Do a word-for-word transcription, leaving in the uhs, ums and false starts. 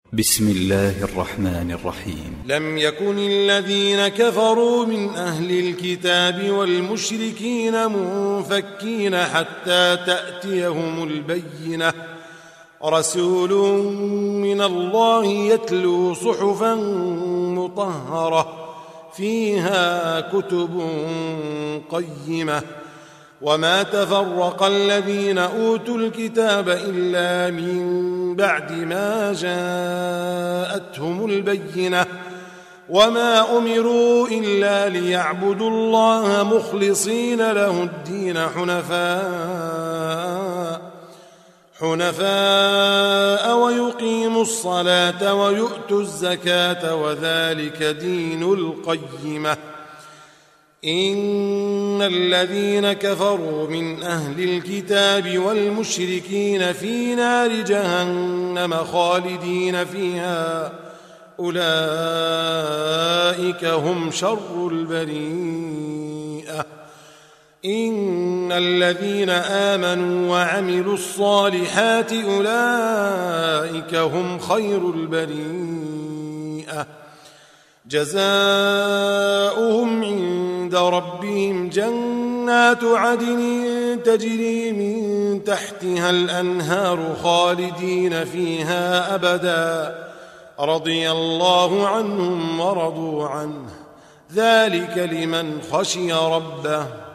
بسم الله الرحمن الرحيم. لم يكن الذين كفروا من أهل الكتاب والمشركين منفكين حتى تأتيهم البينة، رسول من الله يتلو صحفا مطهرة فيها كتب قيمة، وما تفرق الذين أوتوا الكتاب إلا من بعد ما جاءتهم البينة، وما أمروا إلا ليعبدوا الله مخلصين له الدين حنفاء حنفاء ويقيموا الصلاة ويؤتوا الزكاة وذلك دين القيمة. إن الذين كفروا من أهل الكتاب والمشركين في نار جهنم خالدين فيها، أولئك هم شر البريئة. إن الذين آمنوا وعملوا الصالحات أولئك هم خير البريئة، جزاؤهم عند ربهم جنات عدن تجري من تحتها الأنهار خالدين فيها أبدا، رضي الله عنهم ورضوا عنه، ذلك لمن خشي ربه.